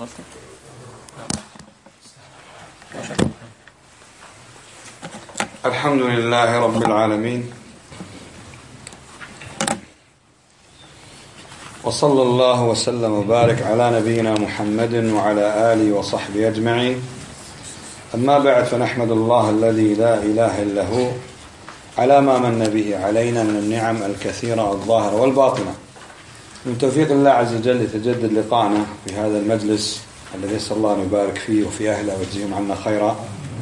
الحمد لله رب العالمين، وصلى الله وسلم وبارك على نبينا محمد وعلى آله وصحبه أجمعين. أما بعد، فنحمد الله الذي لا إله إلا هو على ما من به علينا من النعم الكثيرة الظاهرة والباطنة. من توفيق الله عز وجل يتجدد لقاءنا في هذا المجلس الذي يسأل الله أن يبارك فيه وفي أهله ويجزيهم عنا خيرا،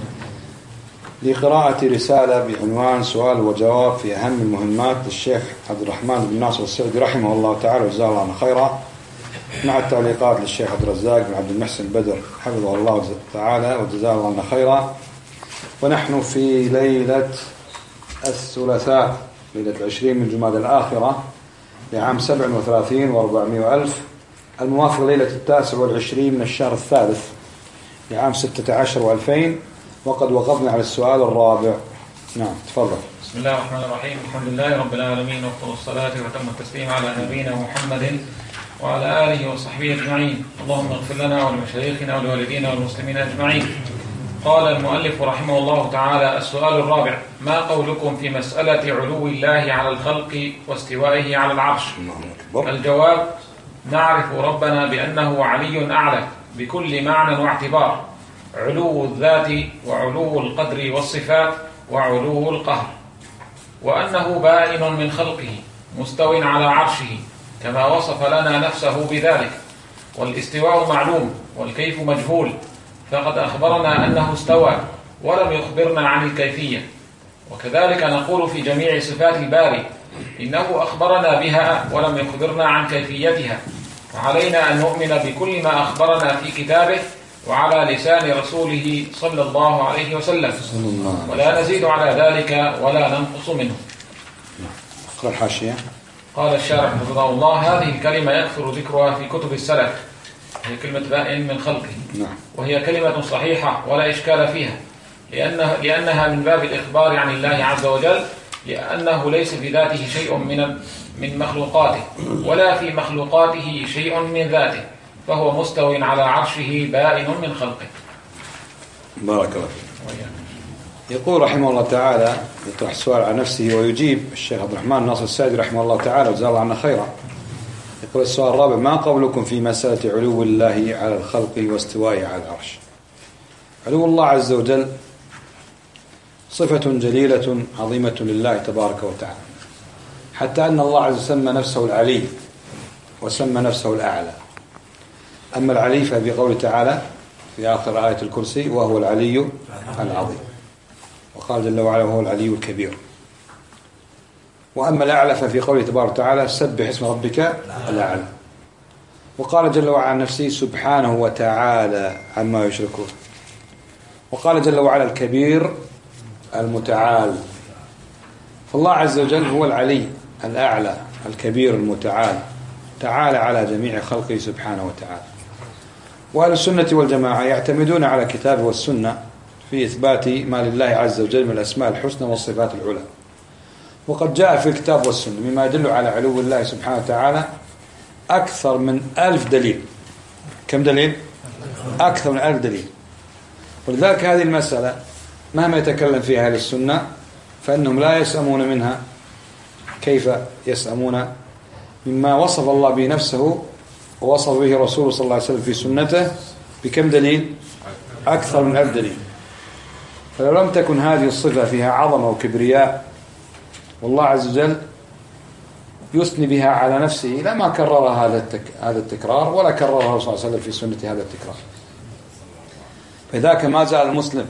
لقراءة رسالة بعنوان سؤال وجواب في أهم المهمات للشيخ عبد الرحمن بن ناصر السعدي رحمه الله تعالى وجزاه الله عنا خيرا، مع التعليقات للشيخ عبد الرزاق بن عبد المحسن بدر حفظه الله تعالى وجزاه الله عنا خيرا. ونحن في ليلة الثلاثاء، ليلة 20 من جمادى الآخرة لعام 37 و400 ألف، الموافق ليلة 29 من الشهر الثالث لعام 16 و2000، وقد وقفنا على السؤال الرابع. نعم، تفضل. بسم الله الرحمن الرحيم، الحمد لله رب العالمين، وافضل الصلاة وتم التسليم على نبينا محمد وعلى آله وصحبه أجمعين. اللهم اغفر لنا ولمشايخنا ولوالدينا والمسلمين أجمعين. قال المؤلف رحمه الله تعالى: السؤال الرابع: ما قولكم في مسألة علو الله على الخلق واستوائه على العرش؟ الجواب: نعرف ربنا بأنه علي أعلى بكل معنى واعتبار، علو الذات وعلو القدر والصفات وعلو القهر، وأنه بائن من خلقه مستو على عرشه كما وصف لنا نفسه بذلك. والاستواء معلوم والكيف مجهول، فقد أخبرنا أنه استوى ولم يخبرنا عن الكيفية. وكذلك نقول في جميع صفات الباري، إنه أخبرنا بها ولم يخبرنا عن كيفيتها، وعلينا أن نؤمن بكل ما أخبرنا في كتابه وعلى لسان رسوله صلى الله عليه وسلم، ولا نزيد على ذلك ولا ننقص منه. اقرأ الحاشية. قال الشارح حفظه الله: هذه الكلمة يكثر ذكرها في كتب السلف، هي كلمة بائن من خلقه، وهي كلمة صحيحة ولا إشكال فيها، لأنها من باب الإخبار عن الله عز وجل، لأنه ليس في ذاته شيء من مخلوقاته، ولا في مخلوقاته شيء من ذاته، فهو مستو على عرشه بائن من خلقه. بارك الله فيك. يقول رحمه الله تعالى، يطرح السؤال عن نفسه ويجيب الشيخ عبد الرحمن ناصر السعدي رحمه الله تعالى وجزاه الله عنا خيرا. يقول السؤال الرابع: ما قولكم في مسألة علو الله على الخلق واستوائه على العرش؟ علو الله عز وجل صفة جليلة عظيمة لله تبارك وتعالى، حتى أن الله عز وجل سمى نفسه العلي وسمى نفسه الأعلى. أما العلي ففي قوله تعالى في آخر آية الكرسي: وهو العلي العظيم، وقال جل وعلا: وهو العلي الكبير. وأما الأعلى ففي قوله تبارك وتعالى: سبح اسم ربك الأعلى. وقال جل وعلا عن نفسه: سبحانه وتعالى عما يشركون. وقال جل وعلا: الكبير المتعال. فالله عز وجل هو العلي الأعلى الكبير المتعال، تعالى على جميع خلقه سبحانه وتعالى. وأهل السنة والجماعة يعتمدون على الكتاب والسنة في إثبات ما لله عز وجل من الأسماء الحسنى والصفات العلى. وقد جاء في الكتاب والسنة مما يدل على علو الله سبحانه وتعالى أكثر من 1000 دليل. كم دليل؟ أكثر من 1000 دليل. ولذلك هذه المسألة مهما يتكلم فيها أهل السنة فإنهم لا يسأمون منها. كيف يسأمون مما وصف الله به نفسه ووصف به رسوله صلى الله عليه وسلم في سنته بكم دليل؟ أكثر من 1000 دليل. فلو لم تكن هذه الصفة فيها عظمة وكبرياء والله عز وجل يثني بها على نفسه لما كرر هذا التكرار، ولا كرره صلى الله عليه وسلم في سنة هذا التكرار. فذاك ما زال المسلم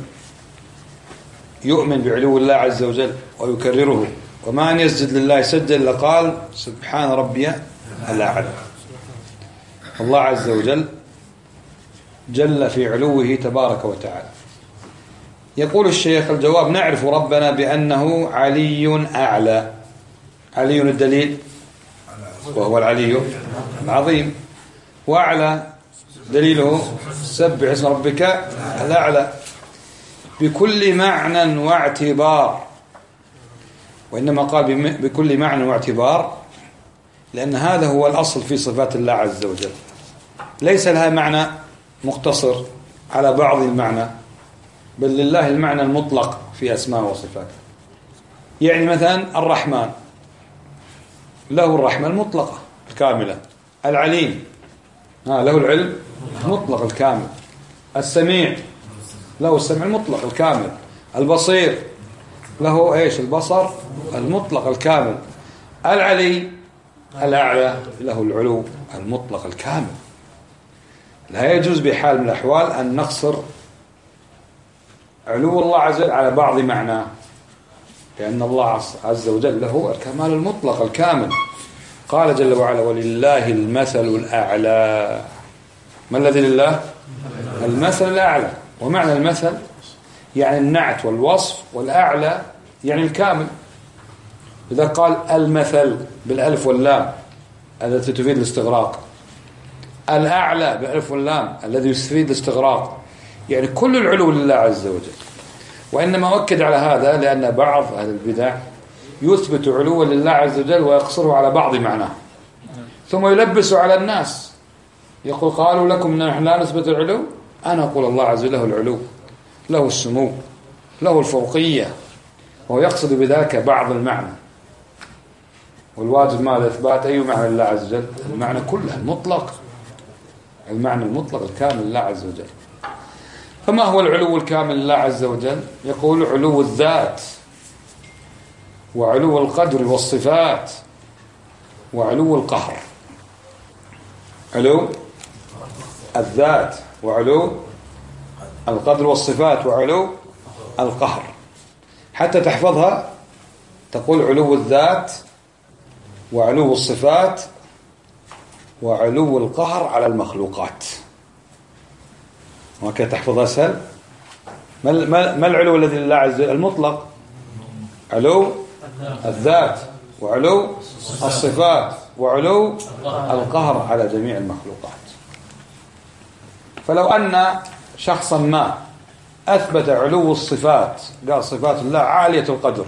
يؤمن بعلو الله عز وجل ويكرره، وما أن يسجد لله سجد لقال: سبحان ربي الأعلى. الله عز وجل جل في علوه تبارك وتعالى. يقول الشيخ: الجواب: نعرف ربنا بأنه علي أعلى. علي الدليل وهو العلي العظيم، وأعلى دليله سبح اسم ربك الأعلى بكل معنى واعتبار. وإنما قال بكل معنى واعتبار لأن هذا هو الأصل في صفات الله عز وجل، ليس لها معنى مقتصر على بعض المعنى، بل لله المعنى المطلق في أسماء وصفاته. يعني مثلا الرحمن له الرحمة المطلقة الكاملة، العليم له العلم المطلق الكامل، السميع له السمع المطلق الكامل، البصير له ايش؟ البصر المطلق الكامل، العلي الأعلى له العلو المطلق الكامل. لا يجوز بحال من الأحوال أن نقصر علو الله عز وجل على بعض معناه، لأن الله عز وجل له الكمال المطلق الكامل. قال جل وعلا: ولله المثل الأعلى. ما الذي لله؟ المثل الأعلى. ومعنى المثل يعني النعت والوصف، والأعلى يعني الكامل. إذا قال المثل بالألف واللام التي تفيد الاستغراق، الأعلى بالألف واللام الذي يفيد الاستغراق، يعني كل العلو لله عز وجل. وإنما أؤكد على هذا لأن بعض أهل البدع يثبت علوا لله عز وجل ويقصره على بعض معناه، ثم يلبس على الناس، يقول: قالوا لكم نحن لا نثبت العلو. أنا أقول الله عز وجل له العلو، له السمو، له الفوقية، وهو يقصد بذلك بعض المعنى. والواجب ماذا؟ إثبات أي معنى لله عز وجل؟ المعنى كله المطلق، المعنى المطلق الكامل لله عز وجل. فما هو العلو الكامل لله عز وجل؟ يقول: علو الذات، وعلو القدر والصفات، وعلو القهر. علو الذات، وعلو القدر والصفات، وعلو القهر. حتى تحفظها تقول: علو الذات، وعلو الصفات، وعلو القهر على المخلوقات. وكذا تحفظها سهل. ما العلو الذي لله عز وجل المطلق؟ علو الذات، وعلو الصفات، وعلو القهر على جميع المخلوقات. فلو أن شخصا ما أثبت علو الصفات، قال صفات الله عالية القدر،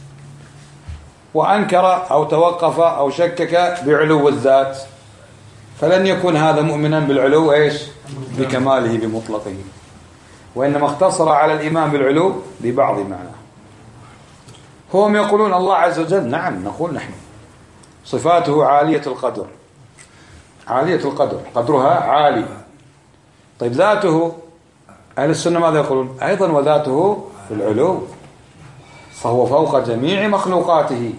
وأنكر أو توقف أو شكك بعلو الذات، فلن يكون هذا مؤمنا بالعلو ايش؟ بكماله بمطلقه، وإنما اختصر على الإيمان بالعلو ببعض معناه. هم يقولون الله عز وجل، نعم نقول نحن صفاته عالية القدر، عالية القدر، قدرها عالي. طيب ذاته، أهل السنة ماذا يقولون؟ أيضا وذاته في العلو، فهو فوق جميع مخلوقاته،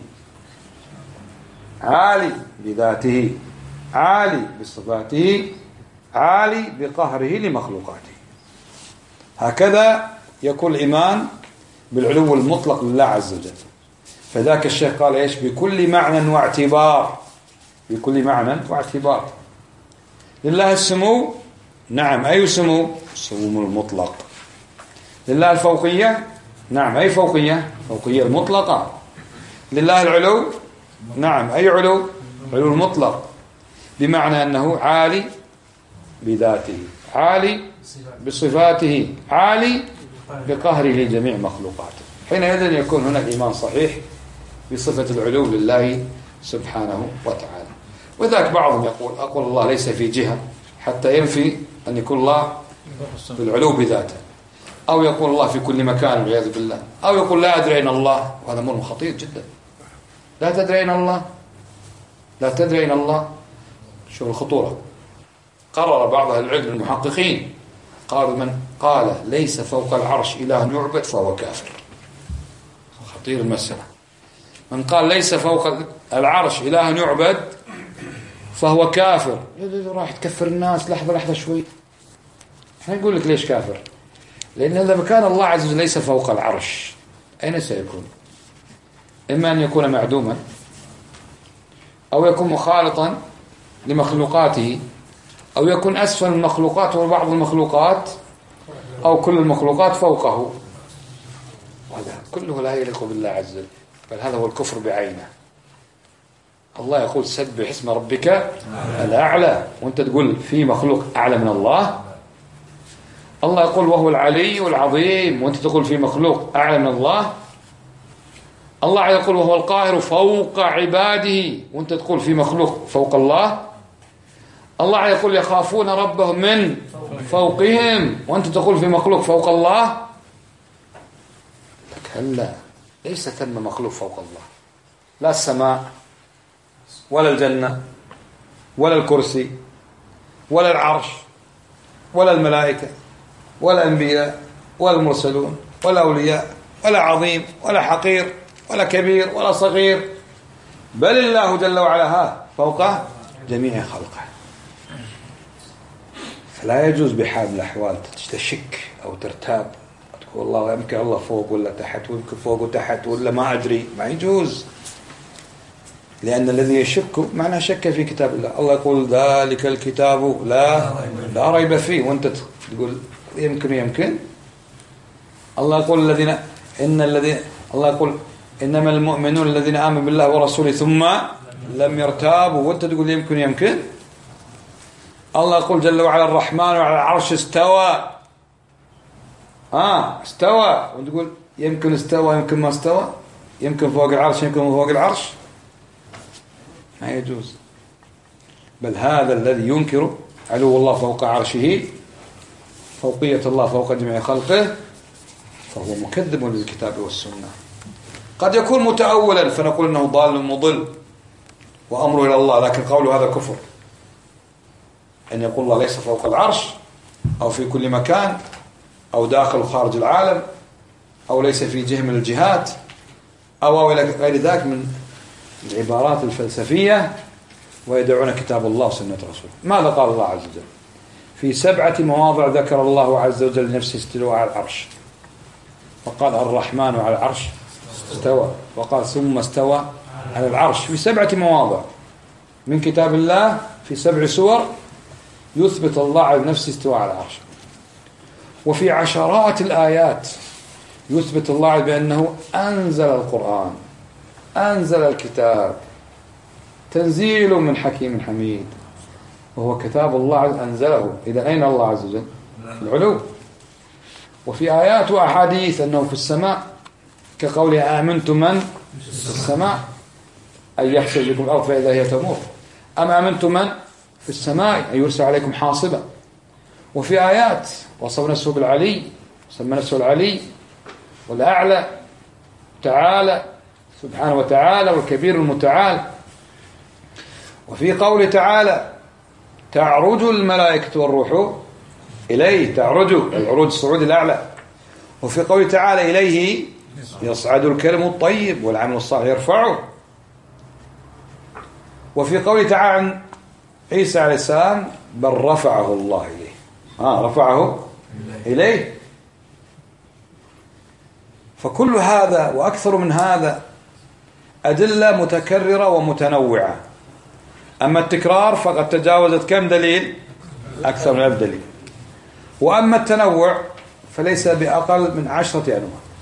عالي بذاته، عالي بصفاته، عالي بقهره لمخلوقاته. هكذا يكون الإيمان بالعلو المطلق لله عز وجل. فذاك الشيخ قال إيش؟ بكل معنى واعتبار، بكل معنى واعتبار. لله السمو، نعم أي سمو؟ السمو المطلق. لله الفوقية، نعم أي فوقية؟ فوقية المطلقة. لله العلو، نعم أي علو؟ علو المطلق، بمعنى أنه عالي بذاته، عالي بصفاته، عالي بقهره لجميع مخلوقاته. حينئذ يكون هناك إيمان صحيح بصفة العلو لله سبحانه وتعالى. وذاك بعضهم أقول الله ليس في جهة، حتى ينفي أن يكون الله بالعلو بذاته، أو يقول الله في كل مكان والعياذ بالله، أو يقول لا أدري أين الله، وهذا أمر خطير جدا. لا تدري أين الله، لا تدري أين الله. شوف الخطورة. قرر بعض أهل العلم المحققين، قالوا: من قال ليس فوق العرش إله يعبد فهو كافر. خطير المسألة. من قال ليس فوق العرش إله يعبد فهو كافر. راح تكفر الناس. لحظة شوي، احنا نقول لك ليش كافر؟ لأن إذا كان الله عز وجل ليس فوق العرش، أين سيكون؟ إما أن يكون معدوما، أو يكون مخالطا لمخلوقاته، أو يكون أسفل المخلوقات وبعض المخلوقات، أو كل المخلوقات فوقه. وهذا كله لا يليق بالله عز وجل، بل هذا هو الكفر بعينه. الله يقول: سبح اسم ربك الأعلى، وأنت تقول في مخلوق أعلى من الله. الله يقول: وهو العلي العظيم، وأنت تقول في مخلوق أعلى من الله. الله يقول: وهو القاهر فوق عباده، وأنت تقول في مخلوق فوق الله. الله يقول: يخافون ربهم من فوقهم، وأنت تقول في مخلوق فوق الله. كلا، ليس ثم مخلوق فوق الله، لا السماء ولا الجنة ولا الكرسي ولا العرش ولا الملائكة ولا الأنبياء ولا المرسلون ولا أولياء ولا عظيم ولا حقير ولا كبير ولا صغير، بل الله جل وعلا فوق جميع خلقه. فلا يجوز بحال من الأحوال تشك أو ترتاب، تقول الله يمكن الله فوق ولا تحت، ويمكن فوق وتحت ولا ما أدري، ما يجوز. لأن الذي يشك معناه شك في كتاب الله. الله يقول ذلك الكتاب لا ريب فيه، وأنت تقول يمكن. الله يقول الله يقول إنما المؤمنون الذين آمنوا بالله ورسوله ثم لم يرتابوا، وأنت تقول يمكن. الله يقول جل وعلا الرحمن على العرش استوى، استوى، وتقول يمكن استوى يمكن ما استوى، يمكن فوق العرش يمكن فوق العرش، ما يجوز. بل هذا الذي ينكر علو الله فوق عرشه، فوقية الله فوق جميع خلقه، فهو مكذب للكتاب والسنة. قد يكون متأولا فنقول انه ضال مضل وامره الى الله، لكن قوله هذا كفر. ان يقول الله ليس فوق العرش او في كل مكان او داخل وخارج العالم او ليس في جهة من الجهات او الى غير ذلك من العبارات الفلسفية، ويدعون كتاب الله وسنة رسوله. ماذا قال الله عز وجل؟ في 7 مواضع ذكر الله عز وجل نفسه استوى على العرش، وقال الرحمن على العرش استوى، وقال ثم استوى على العرش، في 7 مواضع من كتاب الله، في 7 سور يثبت الله على نفسه استوى على العرش. وفي عشرات الآيات يثبت الله بأنه أنزل القرآن، أنزل الكتاب، تنزيل من حكيم حميد، وهو كتاب الله أنزله. إذا أين الله عز وجل؟ في العلو. وفي آيات وأحاديث أنه في السماء، كقوله آمنتم من في السماء أن يحصل بكم الأرض فإذا هي تمور، أم آمنتم من في السماء أن يرسل عليكم حاصبا. وفي آيات وصف نفسه بالعلي، سمى نفسه العلي والأعلى تعالى سبحانه وتعالى والكبير المتعال. وفي قوله تعالى تعرج الملائكة والروح إليه، تعرج العروج الصعود الأعلى. وفي قوله تعالى إليه يصعد الكلم الطيب والعمل الصالح يرفعه. وفي قوله تعالى عن عيسى عليه السلام بل رفعه الله إليه، رفعه إليه. فكل هذا وأكثر من هذا أدلة متكررة ومتنوعة. أما التكرار فقد تجاوزت كم دليل؟ أكثر من 1000 دليل. وأما التنوع فليس بأقل من 10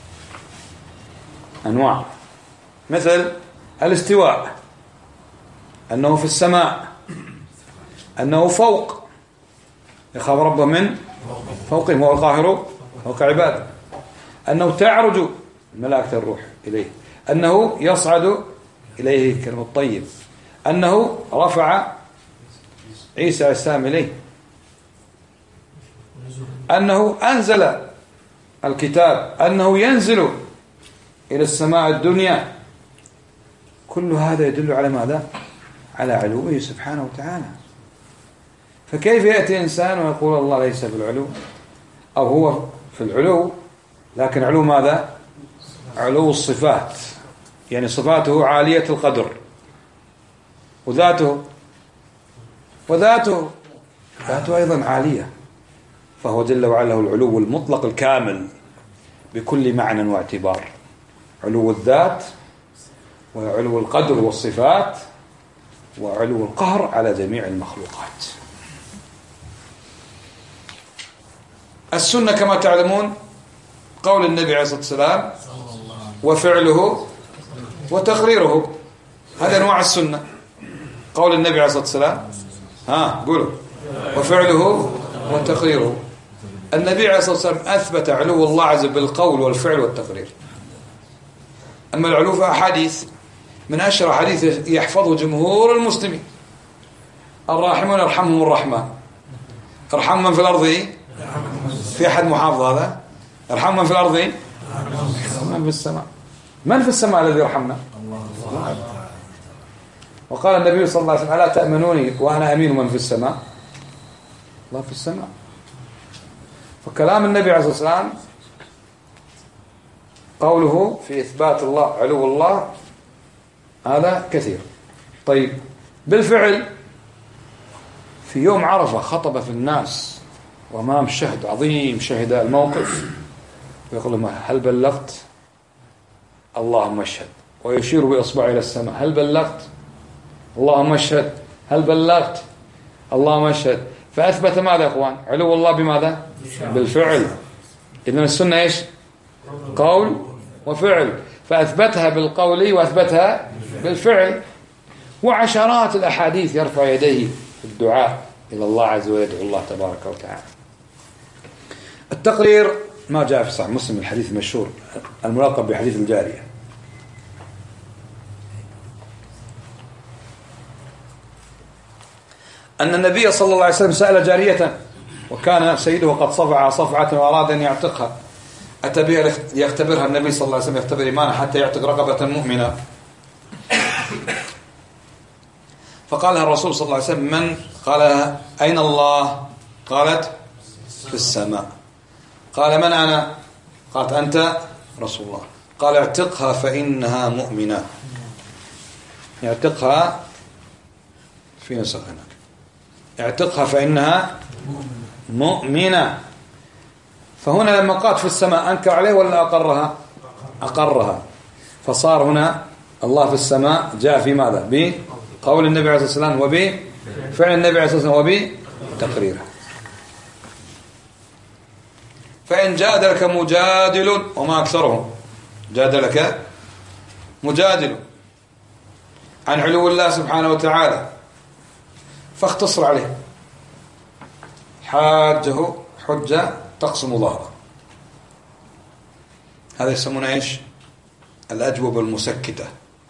أنواع، مثل الاستواء، أنه في السماء، أنه فوق يخاف ربه من فوقهم وهو القاهر فوق عباده، أنه تعرج ملائكة الروح إليه، أنه يصعد إليه الكلم الطيب، أنه رفع عيسى عليه السلام إليه، أنه أنزل الكتاب، أنه ينزل إلى السماء الدنيا. كل هذا يدل على ماذا؟ على علوه سبحانه وتعالى. فكيف يأتي إنسان ويقول الله ليس في العلو، أو هو في العلو لكن علو ماذا؟ علو الصفات، يعني صفاته عالية القدر، وذاته أيضا عالية، فهو جل وعلا له العلو المطلق الكامل بكل معنى واعتبار، علو الذات وعلو القدر والصفات وعلو القهر على جميع المخلوقات. السنة كما تعلمون قول النبي عليه الصلاة والسلام وفعله وتقريره، هذا أنواع السنة. قول النبي عليه الصلاة والسلام قولوا وفعله وتقريره. النبي عليه الصلاة والسلام أثبت علو الله عز وجل بالقول والفعل والتقرير. أما العلو فأحاديث، من أشهر حديث يحفظه جمهور المسلمين الراحمون يرحمهم الرحمن، ارحم من في الأرض. في أحد محافظ هذا؟ ارحم من في الأرض من في السماء. من في السماء الذي يرحمنا؟ الله. وقال النبي صلى الله عليه وسلم: ألا تأمنوني وأنا أمين من في السماء؟ الله في السماء. فكلام النبي عليه الصلاة والسلام قوله في إثبات الله علو الله هذا كثير. طيب بالفعل في يوم عرفة خطب في الناس وأمام شهد عظيم شهد الموقف ويقول لهم: هل بلغت؟ اللهم اشهد. ويشير بإصبعه إلى السماء: هل بلغت؟ اللهم اشهد. هل بلغت؟ اللهم اشهد. فأثبت ماذا يا أخوان؟ علو الله بماذا؟ بالفعل. إذن السنة إيش؟ قول وفعل. فأثبتها بالقول وأثبتها بالفعل. وعشرات الأحاديث يرفع يديه في الدعاء إلى الله عز وجل يدعو الله تبارك وتعالى. التقرير ما جاء في صحيح مسلم الحديث المشهور الملقب بحديث الجارية. أن النبي صلى الله عليه وسلم سأل جارية وكان سيده قد صفع صفعة وأراد أن يعتقها. أتى بها يختبرها النبي صلى الله عليه وسلم يختبر إيمانها حتى يعتق رقبة مؤمنة. فقال لها الرسول صلى الله عليه وسلم: من؟ قال: أين الله؟ قالت: في السماء. قال: من أنا؟ قالت: أنت رسول الله. قال: اعتقها فإنها مؤمنة. اعتقها في نسخ هناك. اعتقها فإنها مؤمنة. فهنا لما قالت في السماء أنكر عليه ولا أقرها؟ أقرها. فصار هنا الله في السماء جاء في ماذا؟ بقول النبي عليه الصلاة والسلام وبفعل النبي عليه الصلاة والسلام وبتقريره. فإن جادلك مجادل وما أكثرهم جادلك مجادل عن علو الله سبحانه وتعالى فاختصر عليه حاجه حجة تقسم ظهره. هذا يسمونه ايش؟ الأجوبة المسكتة.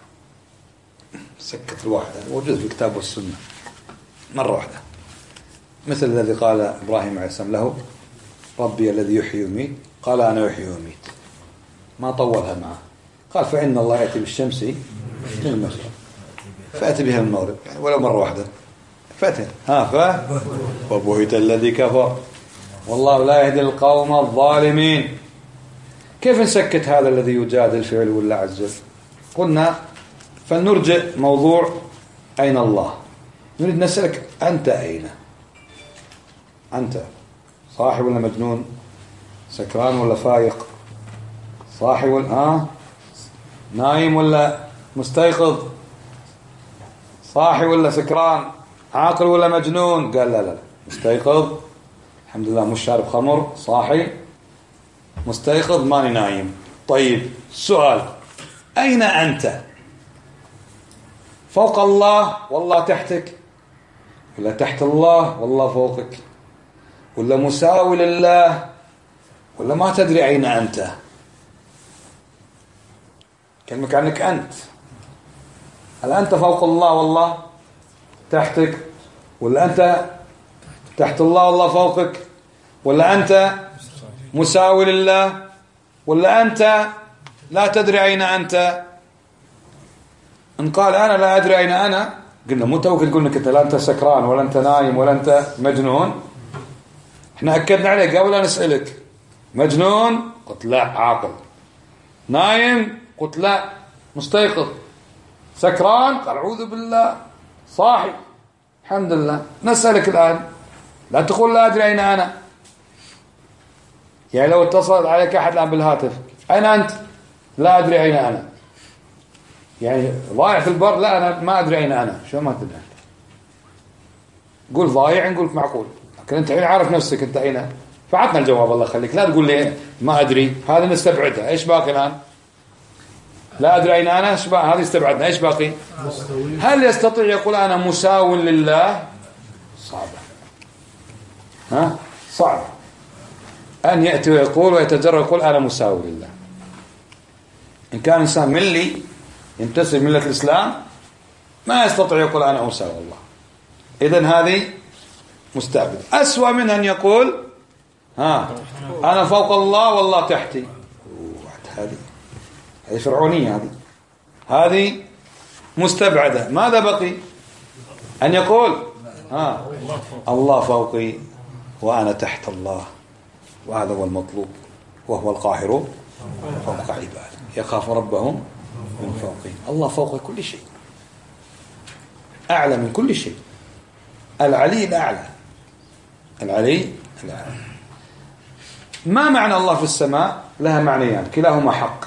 سكت الواحدة موجود في الكتاب والسنة مرة واحدة، مثل الذي قال إبراهيم عليه السلام له: ربي الذي يحيي ويميت. قال: أنا يحيي ويميت. ما طولها معه. قال: فإن الله يأتي بالشمس من المشرق فأتي بها من المغرب، يعني ولو مرة واحدة فأتي وبهت الذي كفر والله لا يهدي القوم الظالمين. كيف نسكت هذا الذي يجادل في علو الله عز وجل؟ قلنا فلنرجع موضوع أين الله. نريد نسألك: أنت أين؟ أنت صاحي ولا مجنون؟ سكران ولا فايق؟ صاحي ولا نايم ولا مستيقظ؟ صاحي ولا سكران؟ عاقل ولا مجنون؟ قال: لا مستيقظ الحمد لله، مش شارب خمر، صاحي مستيقظ ماني نايم. طيب السؤال: أين أنت؟ فوق الله والله تحتك، ولا تحت الله والله فوقك، ولا مساوي لله، ولا ما تدري أين أنت؟ كلمك عنك أنت. هل أنت فوق الله والله تحتك، ولا أنت تحت الله والله فوقك، ولا أنت مساوي لله، ولا أنت لا تدري أين أنت؟ إن قال أنا لا أدري أين أنا، قلنا مو توك تقول لك أنت لا أنت سكران ولا أنت نايم ولا أنت مجنون. إحنا أكدنا عليك قبل أن نسألك: مجنون؟ قلت لا عاقل. نايم؟ قلت لا مستيقظ. سكران؟ قال أعوذ بالله صاحي الحمد لله. نسألك الآن لا تقول لا أدري أين أنا. يعني لو اتصل عليك أحد الآن بالهاتف: أين أنت؟ لا أدري أين أنا. يعني ضايع في البر؟ لا أنا ما أدري أين أنا. شو ما تدري أنت؟ قول ضايع نقول معقول، لكن أنت الحين عارف نفسك أنت أين. فعطنا الجواب الله يخليك، لا تقول لي ما أدري، هذا نستبعدها. إيش باقي الآن؟ لا أدري أين أنا، هذه استبعدنا. إيش باقي؟ هل يستطيع يقول أنا مساو لله؟ صعبة. صعب أن يأتي ويقول ويتجرأ يقول أنا مساو لله. إن كان إنسان ملي ينتسب ملة الإسلام ما يستطيع يقول أنا مساو الله. إذن هذه مستعبد. أسوأ من أن يقول أنا فوق الله والله تحتي. هذه فرعونية، هذه مستبعدة. ماذا بقي؟ أن يقول الله فوقي وأنا تحت الله، وهذا هو المطلوب، وهو القاهر فوق عباده يخاف ربهم من فوقهم. الله فوق كل شيء، أعلى من كل شيء، العلي الأعلى، العلي الأعلى. ما معنى الله في السماء؟ لها معنيان كلاهما حق.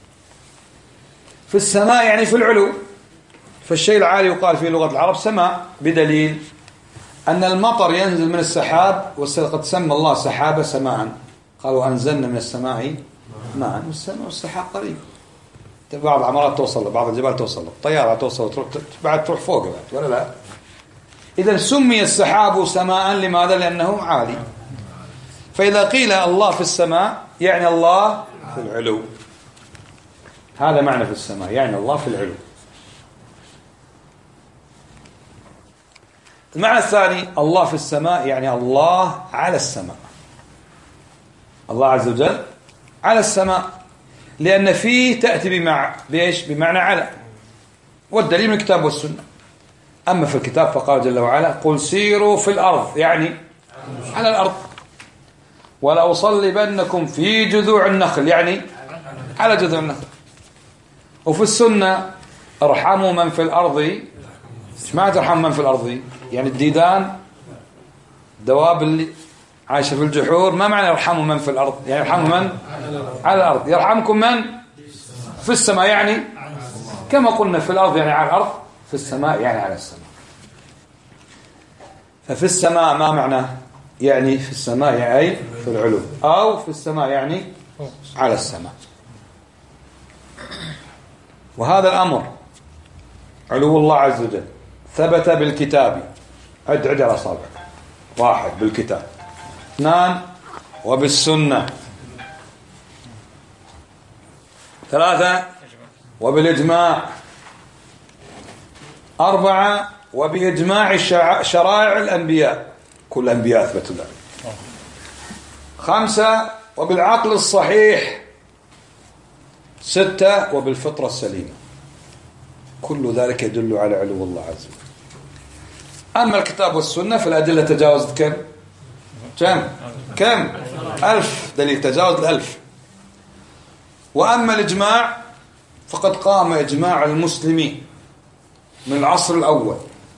في السماء يعني في العلو، فالشيء العالي يقال في لغة العرب سماء، بدليل أن المطر ينزل من السحاب، وقد سمى الله سحابة سماء، قالوا أنزلنا من السماء ماء، والسماء والسحاب قريب. بعض العمارات توصل، بعض الجبال توصل، الطيارة توصل بعد تروح فوق بعد، ولا لا؟ إذا سمي السحاب سماء لماذا؟ لأنه عالي. فإذا قيل الله في السماء يعني الله في العلو، هذا معنى في السماء يعني الله في العلو. المعنى الثاني الله في السماء يعني الله على السماء، الله عز وجل على السماء، لأن فيه تأتي بمعنى على، والدليل من الكتاب والسنة. أما في الكتاب فقال جل وعلا قل سيروا في الأرض يعني على الأرض، ولا أصلبنكم في جذوع النخل يعني على جذوع النخل. وفي السنة ارحموا من في الأرض. ايش معنى ترحموا من في الأرض؟ يعني الديدان، دواب اللي عايشة في الجحور. ما معنى يرحموا من في الأرض؟ يعني يرحموا من على الأرض. يرحمكم من في السماء يعني كما قلنا في الأرض يعني على الأرض، في السماء يعني على السماء. ففي السماء ما معنى؟ يعني في السماء يعني في العلو، أو في السماء يعني على السماء. وهذا الأمر علو الله عز وجل ثبت بالكتاب. عد على أصابعك. 1 بالكتاب، 2 وبالسنة، 3 وبالإجماع، 4 وبإجماع شرائع الأنبياء، كل الأنبياء أثبتوا ذلك، 5 وبالعقل الصحيح، 6 وبالفطرة السليمة. كل ذلك يدل على علو الله عز وجل. أما الكتاب والسنة فالأدلة تجاوزت كم 1000 دليل، تجاوز 1000. وأما الإجماع فقد قام إجماع المسلمين من العصر الأول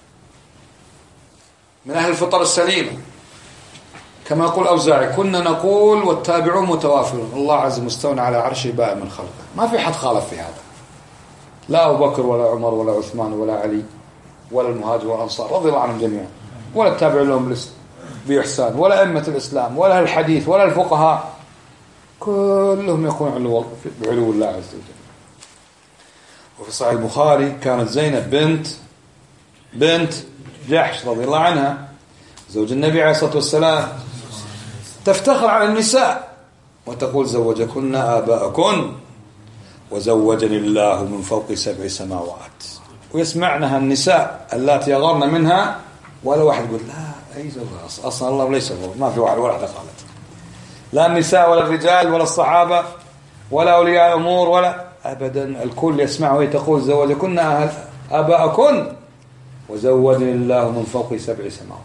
من أهل الفطر السليمة، كما يقول أوزاعي كنا نقول والتابعون متوافرون، الله عز مستوى على عرشه بائع من خلقه. ما في حد خالف في هذا، لا أبو بكر ولا عمر ولا عثمان ولا علي ولا المهاجر والأنصار رضي الله عنهم جميعا، ولا التابعون لهم بإحسان، ولا أئمة الإسلام ولا الحديث ولا الفقهاء، كلهم يقولون بعلو الله عز وجل. وفي صحيح البخاري كانت زينب بنت جحش رضي الله عنها زوج النبي عليه الصلاة والسلام تفتخر على النساء وتقول زوجكن آباءكن وزوجني الله من فوق 7 سماوات. ويسمعنها النساء اللاتي يغارن منها، ولا واحد يقول لا أي زوج، أصلا الله ليس زوج، ما في واحد ولا واحدة قالت، لا النساء ولا الرجال ولا الصحابة ولا أولياء الأمور ولا أبدا، الكل يسمع وهي تقول زوجكن آباءكن وزوجني الله من فوق 7 سماوات.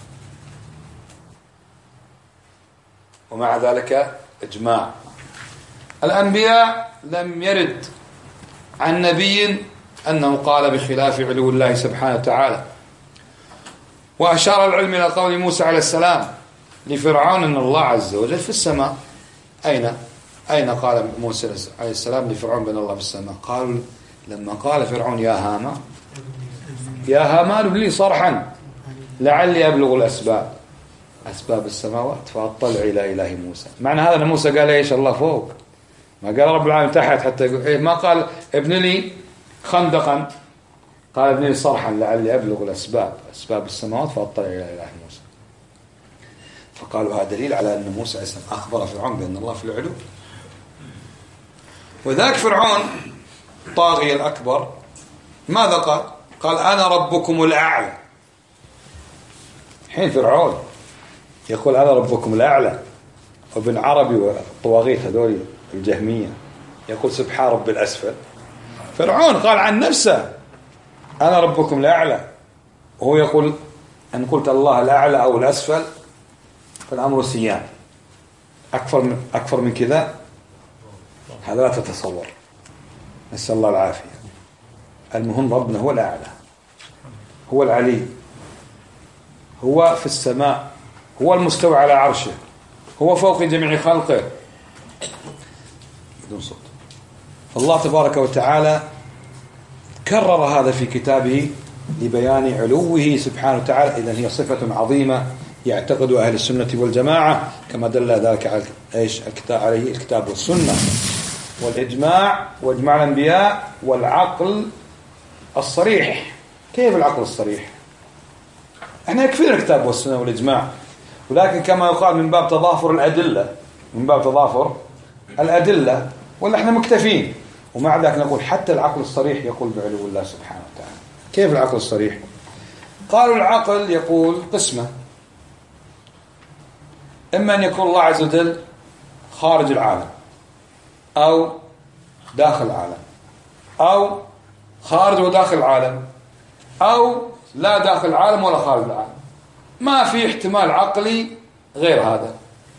ومع ذلك إجماع الأنبياء لم يرد عن نبي أنه قال بخلاف علو الله سبحانه وتعالى. وأشار العلم إلى قول موسى عليه السلام لفرعون أن الله عز وجل في السماء. أين قال موسى عليه السلام لفرعون بأن الله في السماء؟ قالوا لما قال فرعون يا هامان ابن لي صرحا لعلي أبلغ أسباب السماوات فأطلع إلى إله موسى. معنى هذا أن موسى قال إيش الله فوق، ما قال رب العالمين تحت حتى يقول ما قال ابن لي خندقا، قال ابن لي صرحا لعلي أبلغ أسباب السماوات فأطلع إلى إله موسى. فقالوا هذا دليل على أن موسى عليه السلام أخبر فرعون بأن الله في العلو. وذاك فرعون طاغي الأكبر ماذا قال؟ قال أنا ربكم الأعلى. حين فرعون يقول أنا ربكم الأعلى، وابن عربي والطواغيت هذول الجهمية يقول سبحان رب الأسفل. فرعون قال عن نفسه أنا ربكم الأعلى، وهو يقول أن قلت الله الأعلى أو الأسفل فالأمر سيان. أكثر من كذا هذا لا تتصور. نسأل الله العافية. المهم ربنا هو الأعلى، هو العلي، هو في السماء، هو المستوى على عرشه، هو فوق جميع خلقه. بدون صوت. الله تبارك وتعالى كرر هذا في كتابه لبيان علوه سبحانه وتعالى. إذن هي صفة عظيمة يعتقد أهل السنة والجماعة، كما دل ذلك على عليه الكتاب والسنة والإجماع وإجماع الأنبياء والعقل الصريح. كيف العقل الصريح؟ احنا يكفينا الكتاب والسنة والإجماع، ولكن كما يقال من باب تضافر الأدلة، من باب تضافر الأدلة، ولا احنا مكتفين. ومع ذلك نقول حتى العقل الصريح يقول بعلو الله سبحانه وتعالى. كيف العقل الصريح؟ قالوا العقل يقول قسمة: إما أن يكون الله عز وجل خارج العالم أو داخل العالم، أو خارج وداخل العالم، أو لا داخل العالم ولا خارج العالم. ما في احتمال عقلي غير هذا.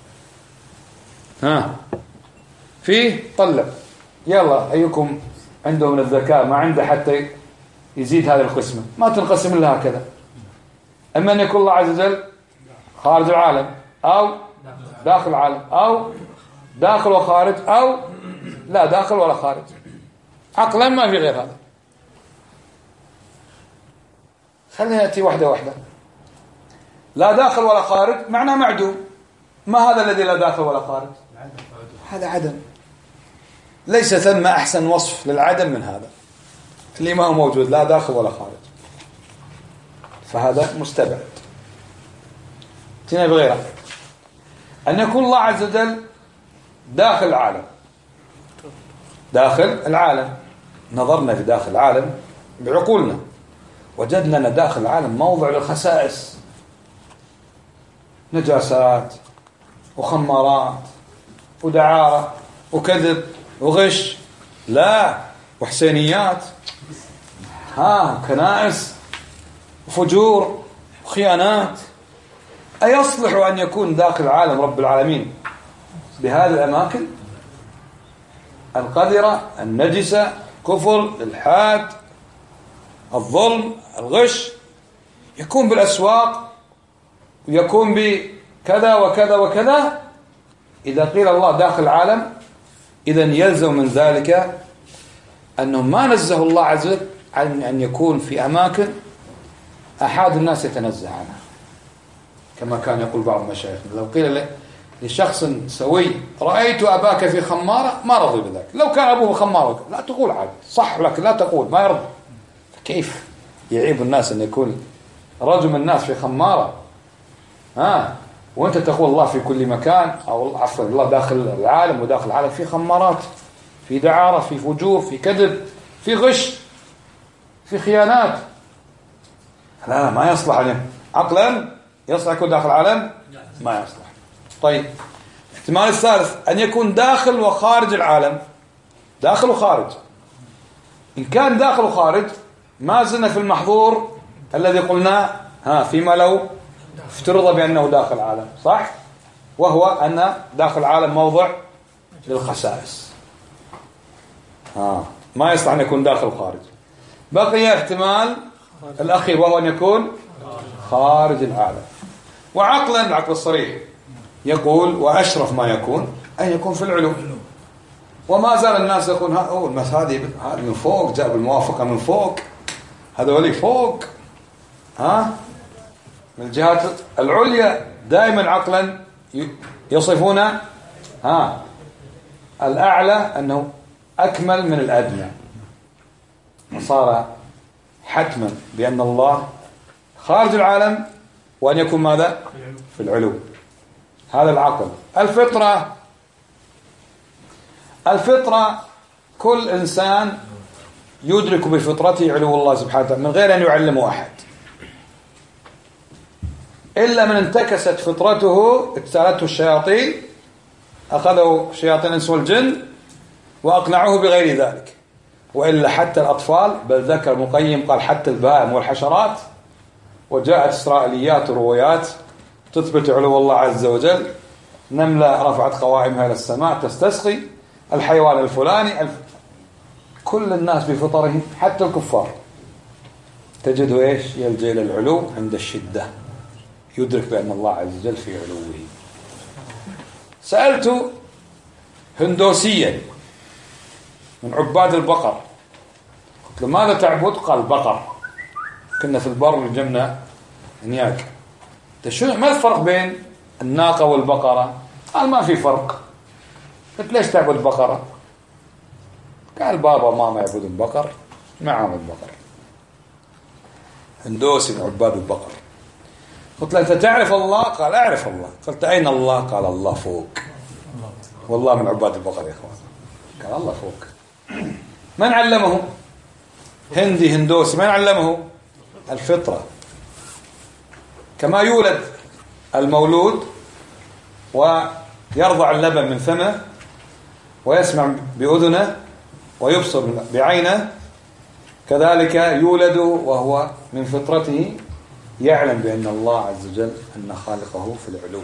فيه طلع يلا أيكم عنده من الذكاء ما عنده حتى يزيد هذه القسمة، ما تنقسم إلا هكذا. أما أن يكون الله عز وجل خارج العالم أو داخل العالم، أو داخل وخارج، أو لا داخل ولا خارج. عقلا ما في غير هذا. خلينا نأتي واحدة واحدة. لا داخل ولا خارج معناه معدوم. ما هذا الذي لا داخل ولا خارج؟ هذا عدم. ليس ثم أحسن وصف للعدم من هذا اللي ما هو موجود، لا داخل ولا خارج. فهذا مستبعد. تنا بغيره أن يكون الله عز وجل داخل العالم. داخل العالم، نظرنا في داخل العالم بعقولنا وجدنا أن داخل العالم موضع للخسائس، نجاسات وخمارات ودعارة وكذب وغش، لا، وحسينيات، كنائس وفجور وخيانات. أيصلح أن يكون داخل العالم رب العالمين بهذه الأماكن القذرة النجسة، كفر، الحاد، الظلم، الغش؟ يكون بالأسواق ويكون بكذا وكذا وكذا. إذا قيل الله داخل العالم إذن يلزم من ذلك أنه ما نزه الله عز وجل عن أن يكون في أماكن أحد الناس يتنزه عنها، كما كان يقول بعض مشايخنا. لو قيل لشخص سوي رأيت أباك في خمارة ما رضي بذلك. لو كان أبوه خمارة لا تقول عاد صح لك، لا تقول، ما يرضى. كيف يعيب الناس أن يكون رجل من الناس في خمارة وأنت تقول الله في كل مكان، أو عفوا الله داخل العالم وداخل العالم في خمارات، في دعارة، في فجور، في كذب، في غش، في خيانات. لا ما يصلح عليه عقلا. يصلح يكون داخل العالم؟ ما يصلح. طيب الاحتمال الثالث أن يكون داخل وخارج العالم. داخل وخارج. إن كان داخل وخارج ما زلنا في المحظور الذي قلنا فيما لو افترض بأنه داخل العالم، صح؟ وهو أن داخل العالم موضع للخسائس. ما يصلح أن يكون داخل وخارج. بقي احتمال الأخير وهو أن يكون خارج العالم. وعقلا العقل الصريح يقول وأشرف ما يكون أن يكون في العلو. وما زال الناس يقول هذه من فوق، جاء بالموافقة من فوق، هذول فوق من الجهات العليا. دائما عقلا يصفون الأعلى أنه أكمل من الأدنى. وصار حتما بأن الله خارج العالم وأن يكون ماذا؟ في العلو. هذا العقل. الفطرة كل إنسان يدرك بفطرته علو الله سبحانه وتعالى من غير أن يعلمه أحد. إلا من انتكست فطرته اجتالته الشياطين، أخذوا شياطين الإنس والجن وأقنعوه بغير ذلك. وإلا حتى الأطفال، بل ذكر مقيم قال حتى البهائم والحشرات، وجاءت إسرائيليات وروايات تثبت علو الله عز وجل. نملة رفعت قوائمها إلى السماء تستسقي، الحيوان الفلاني كل الناس بفطرهم حتى الكفار تجده إيش؟ يلجأ إلى العلو عند الشدة، يدرك بأن الله عز وجل في علوه. سألت هندوسيا من عباد البقر، قلت له ماذا تعبد؟ قال بقر، كنا في البر وجمنا نياق. ما الفرق بين الناقة والبقرة؟ قال ما في فرق. قلت ليش تعبد بقرة؟ قال بابا وماما يعبدون بقر، ما عبد بقر. هندوسي من عباد البقر. قلت له أنت تعرف الله؟ قال أعرف الله. قلت أين الله؟ قال الله فوق. والله من عباد البقر يا إخوان. قال الله فوق. من علمه؟ هندي هندوسي. من علمه؟ الفطرة. كما يولد المولود ويرضع اللبن من فمه ويسمع بأذنه ويبصر بعينه، كذلك يولد وهو من فطرته يعلم بأن الله عز وجل أن خالقه في العلو.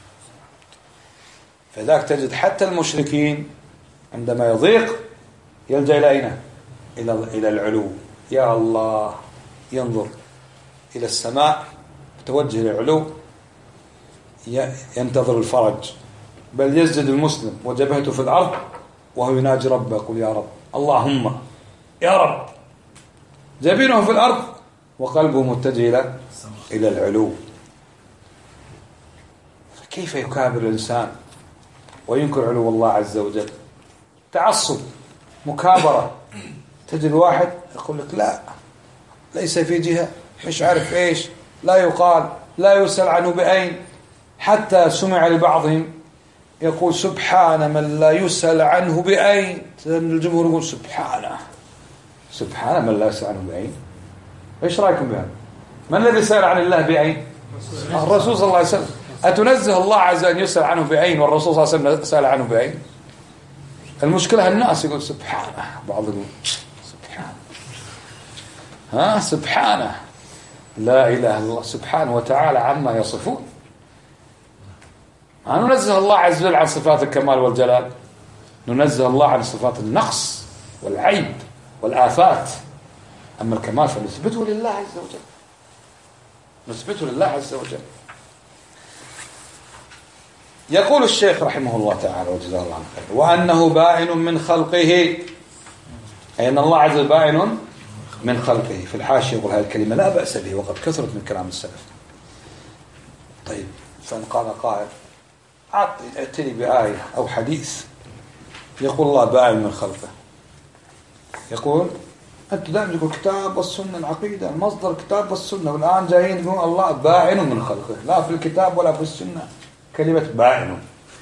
فذاك تجد حتى المشركين عندما يضيق يلجأ إلى أين؟ إلى العلو. يا الله، ينظر إلى السماء توجه للعلو، ينتظر الفرج. بل يسجد المسلم وجبهته في الأرض وهو يناجي ربه، يقول يا رب، اللهم يا رب، جبينه في الأرض وقلبه متجه إلى العلو. فكيف يكابر الإنسان وينكر علو الله عز وجل؟ تعصب، مكابرة. تجد واحد يقول لك لا، ليس في جهة، مش عارف إيش، لا يقال، لا يسأل عنه بأين. حتى سمع لبعضهم يقول سبحان من لا يسأل عنه بأين. الجمهور يقول سبحانه، سبحان من لا يسأل عنه بأين. إيش رأيكم بهذا؟ من الذي سأل عن الله بأين؟ الرسول صلى الله عليه وسلم. أتنزه الله عز وجل يسأل عنه بأين والرسول صلى الله عليه وسلم سأل عنه بأين؟ المشكلة الناس يقول سبحانه، بعض يقول سبحانه، سبحانه، لا إله إلا الله سبحانه وتعالى عما يصفون. ما ننزه الله عز وجل عن صفات الكمال والجلال، ننزه الله عن صفات النقص والعيب والآفات. أما الكمال فنثبته لله عز وجل، نثبته لله عز وجل. يقول الشيخ رحمه الله تعالى وجزاه الله خير: وأنه بائن من خلقه، أي أن الله عز وجل بائن من خلقه. في الحاشية يقول هذه الكلمة لا بأس به وقد كثرت من كلام السلف. طيب، فإن قال قائل ائتني بآية أو حديث يقول الله بائن من خلقه، يقول أنت دائما تقول كتاب والسنة، العقيدة المصدر كتاب والسنة، والآن جايين يقول الله بائن من خلقه. لا في الكتاب ولا في السنة كلمة بائن.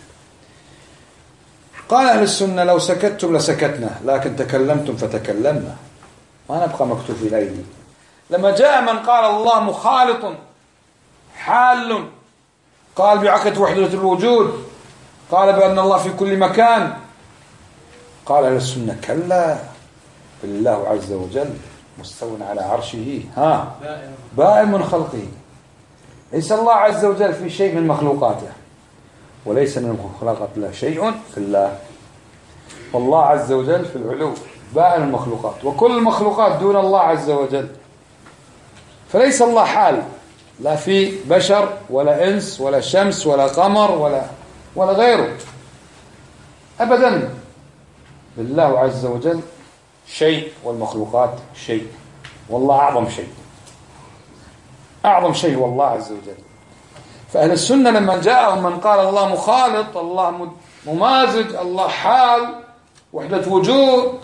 قال أهل السنة لو سكتتم لسكتنا، لكن تكلمتم فتكلمنا، ما نبقى مكتوب في الأيدي. لما جاء من قال الله مخالط حال، قال بعقيدة وحدة الوجود، قال بأن الله في كل مكان، قال أهل السنة كلا، بل الله عز وجل مستو على عرشه بائن من خلقه. ليس الله عز وجل في شيء من مخلوقاته، وليس من مخلوقات الله شيء في الله. والله عز وجل في العلو بائن المخلوقات، وكل المخلوقات دون الله عز وجل. فليس الله حال، لا في بشر ولا إنس ولا شمس ولا قمر ولا غيره أبدا. بالله عز وجل شيء والمخلوقات شيء، والله أعظم شيء، أعظم شيء والله عز وجل. فأهل السنة لما جاءهم من قال الله مخالط، الله ممازج، الله حال، وحدة وجود،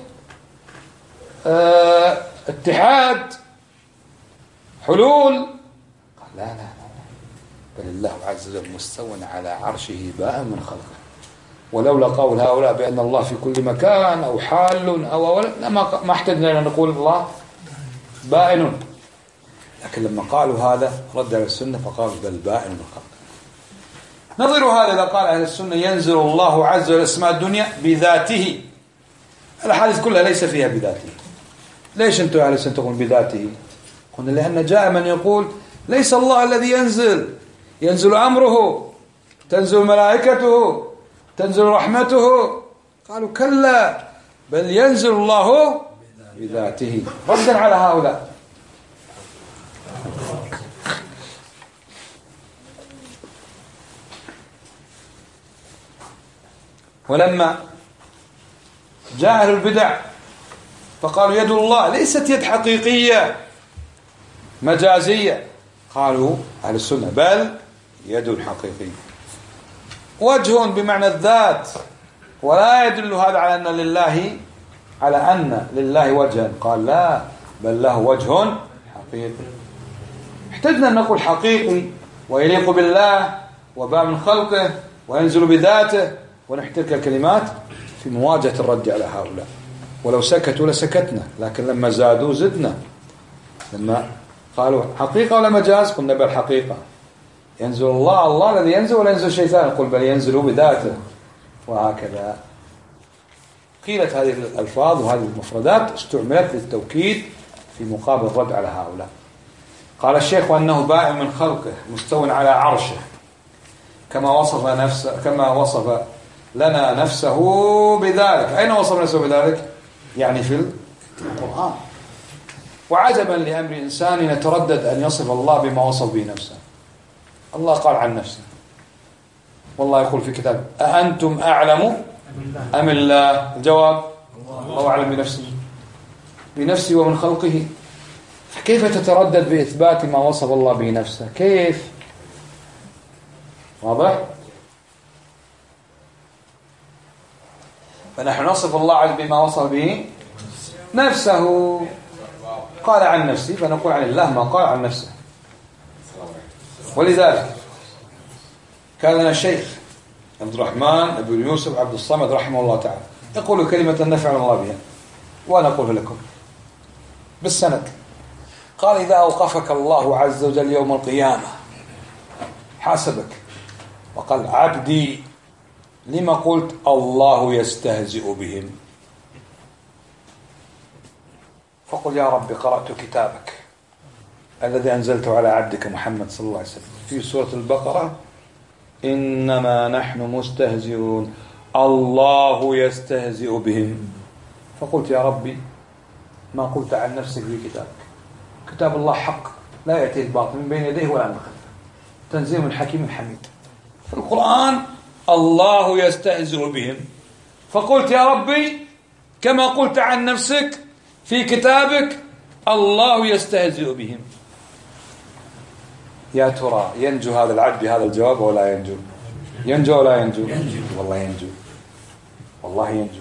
اتحاد، حلول، قال لا لا لا، بل الله عز وجل مستو على عرشه بائن من خلقه. ولولا قول هؤلاء بأن الله في كل مكان أو حال أو ما احتجنا أن نقول الله بائن. لكن لما قالوا هذا رد على السنة فقالوا بل بائن من خلقه. نظير هذا إذا قال أهل السنة ينزل الله عز وجل السماء الدنيا بذاته، الحديث كلها ليس فيها بذاته. ليش أنتم أهل السنة تقولون بذاته؟ قلنا لأن جاء من يقول ليس الله الذي ينزل أمره، تنزل ملائكته، تنزل رحمته. قالوا كلا بل ينزل الله بذاته، ردا على هؤلاء. ولما جاء أهل البدع فقالوا يد الله ليست يد حقيقية مجازية، قالوا أهل السنة بل يد حقيقية، وجه بمعنى الذات، ولا يدل هذا على أن لله وجها. قال لا بل له وجه حقيقي. احتجنا أن نقول حقيقي ويليق بالله وباء من خلقه وينزل بذاته، ونحتاج تلك الكلمات في مواجهة الرد على هؤلاء. ولو سكتوا لسكتنا، لكن لما زادوا زدنا. لما قالوا حقيقة ولا مجاز قلنا بل حقيقة. ينزل الله الذي ينزل ولا ينزل شيطان، نقول بل ينزل بذاته. وهكذا قيلت هذه الألفاظ وهذه المفردات استعملت للتوكيد في مقابل الرد على هؤلاء. قال الشيخ وأنه بائن من خلقه مستو على عرشه كما وصف لنا نفسه بذلك. أين وصف نفسه بذلك؟ يعني في القرآن. وعجبا لأمر إنسان يتردد أن يصف الله بما وصف به نفسه. الله قال عن نفسه، والله يقول في كتابه أأنتم أعلم أم الله؟ الجواب الله أعلم بنفسه ومن خلقه. فكيف تتردد بإثبات ما وصف الله به نفسه؟ كيف؟ واضح؟ فنحن نصف الله بما وصف به نفسه. قال عن نفسه فنقول عن الله ما قال عن نفسه. ولذلك كان لنا الشيخ عبد الرحمن بن يوسف عبد الصمد رحمه الله تعالى يقول كلمة نفعل الله بها وأنا أقول لكم بالسند. قال إذا أوقفك الله عز وجل يوم القيامة حاسبك وقال عبدي لما قلت الله يستهزئ بهم، فقل يا رب قرأت كتابك الذي أنزلته على عبدك محمد صلى الله عليه وسلم في سورة البقرة إنما نحن مستهزئون الله يستهزئ بهم. فقلت يا ربي ما قلت عن نفسك في كتابك، كتاب الله حق لا يأتيه الباطل من بين يديه ولا من خلفه، تنزيل من حكيم حميد. في القرآن الله يستهزئ بهم، فقلت يا ربي كما قلت عن نفسك في كتابك الله يستهزئ بهم. يا ترى ينجو هذا العبد بهذا الجواب ولا ينجو؟ ينجو ولا ينجو؟ والله ينجو، والله ينجو.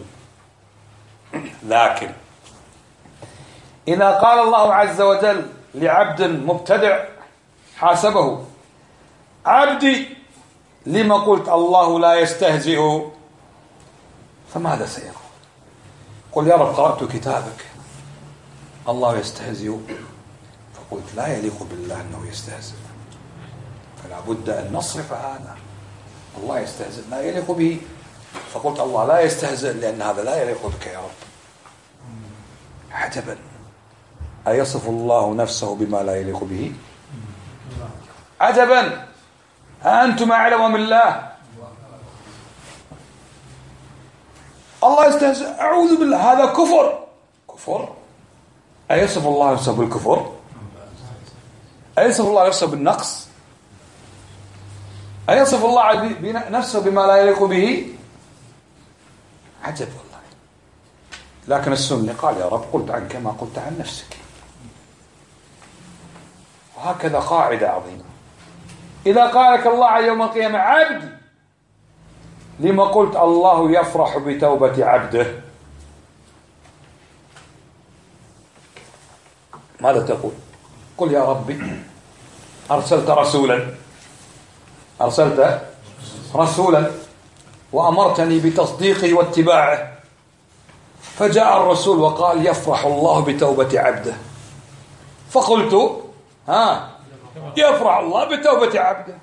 لكن إذا قال الله عز وجل لعبد مبتدع حاسبه عبدي لما قلت الله لا يستهزئ، فماذا سيقول؟ قل يا رب قرأت كتابك الله يستهزئ، فقلت لا يليق بالله أنه يستهزئ، فلا بد أن نصرف هذا. الله يستهزئ لا يليق به، فقلت الله لا يستهزئ لأن هذا لا يليق بك يا رب. عجبا، أيصف الله نفسه بما لا يليق به؟ عجبا، أنتم أعلم من الله. الله يستهزئ، أعوذ بالله، هذا كفر. أيصف الله نفسه بالكفر؟ أيصف الله نفسه بالنقص؟ أيصف الله نفسه بما لا يليق به؟ عجب والله. لكن السنة قال يا رب قلت عنك ما قلت عن نفسك. وهكذا قاعدة عظيمة. إذا قالك الله يوم القيامة عبدي لما قلت الله يفرح بتوبة عبده، ماذا تقول؟ قل يا ربي أرسلت رسولا وأمرتني بتصديقه واتباعه، فجاء الرسول وقال يفرح الله بتوبة عبده، فقلت يفرح الله بتوبة عبده.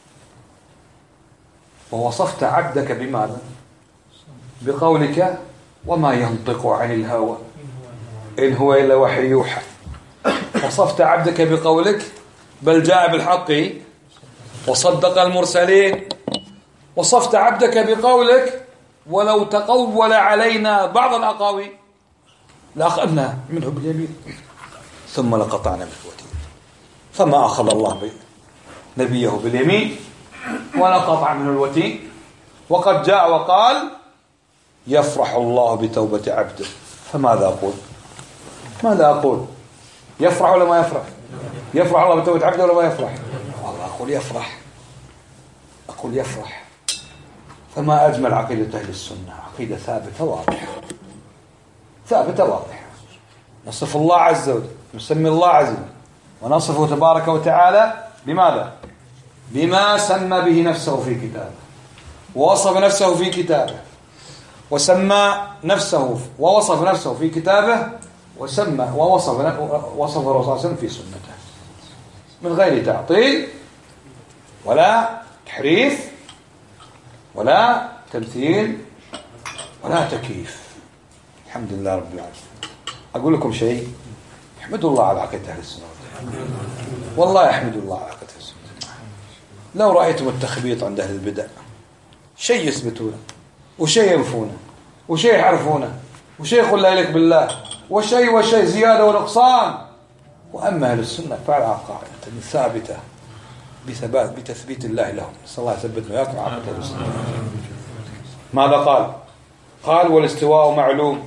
ووصفت عبدك بماذا؟ بقولك وما ينطق عن الهوى إن هو إلا وحي يوحى. وصفت عبدك بقولك بل جاء بالحق وصدق المرسلين. وصفت عبدك بقولك ولو تقول علينا بعض الأقاويل لأخذنا منه باليمين ثم لقطعنا منه الوتين. فما أخذ الله نبيه باليمين ولا قطع منه الوتين. وقد جاء وقال يفرح الله بتوبة عبده. فماذا أقول؟ ماذا أقول؟ يفرح ولا ما يفرح؟ يفرح الله بتوبة عبده ولا ما يفرح؟ والله أقول يفرح. أقول يفرح. فما أجمل عقيدة أهل السنة، عقيدة ثابتة واضحة، ثابتة واضحة. نصف الله عز وجل، نسمي الله عز وجل ونصفه تبارك وتعالى بماذا؟ بما سمى به نفسه في كتابه، ووصف نفسه في كتابه، وسمى نفسه ووصف نفسه في كتابه، وسمى ووصف الرسول صلى الله عليه وسلم في سنته، من غير تعطيل ولا تحريف ولا تمثيل ولا تكييف. الحمد لله رب العالمين. أقول لكم شيء، احمدوا الله على عقيدة أهل السنة والله احمدوا الله على عقيدة أهل السنة. لو رأيتم التخبيط عند أهل البدع، شيء يثبتونه وشيء ينفونه وشيء يحرفونه وشيء يقول لا إليك بالله وشيء زيادة ونقصان. وأما أهل السنة فعلى عقائد ثابتة بتثبيت الله لهم. نسأل الله يثبتنا وياكم على عقيدة أهل السنة. ماذا قال؟ قال والاستواء معلوم.